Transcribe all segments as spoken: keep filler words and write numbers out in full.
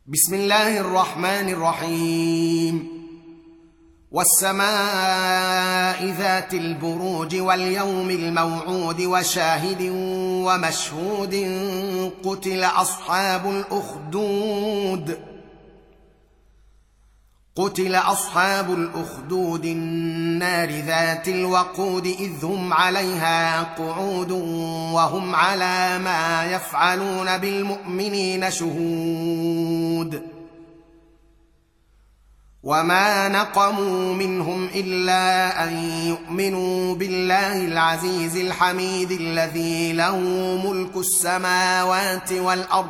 بسم الله الرحمن الرحيم. والسماء ذات البروج واليوم الموعود وشاهد ومشهود قتل أصحاب الأخدود قتل أصحاب الأخدود النار ذات الوقود إذ هم عليها قعود وهم على ما يفعلون بالمؤمنين شهود وما نقموا منهم إلا أن يؤمنوا بالله العزيز الحميد الذي له ملك السماوات والأرض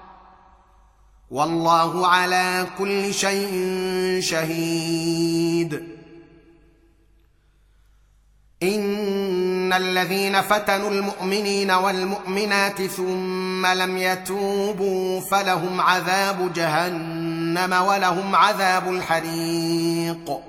والله على كل شيء شهيد. إن الذين فتنوا المؤمنين والمؤمنات ثم لم يتوبوا فلهم عذاب جهنم ولهم عذاب الحريق.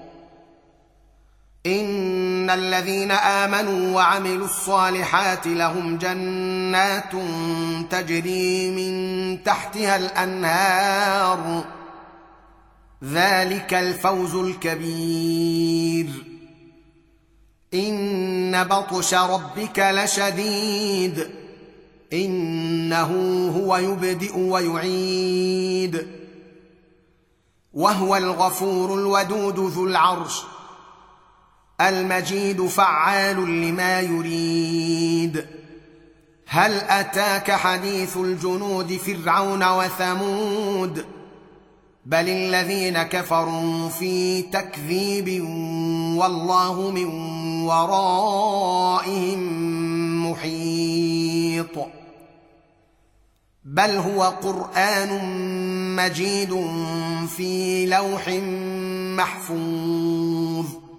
إن الذين آمنوا وعملوا الصالحات لهم جنات تجري من تحتها الأنهار ذلك الفوز الكبير. إن بطش ربك لشديد إنه هو يبدئ ويعيد وهو الغفور الودود ذو العرش المجيد فعال لما يريد. هل أتاك حديث الجنود فرعون وثمود بل الذين كفروا في تكذيب والله من ورائهم محيط. بل هو قرآن مجيد في لوح محفوظ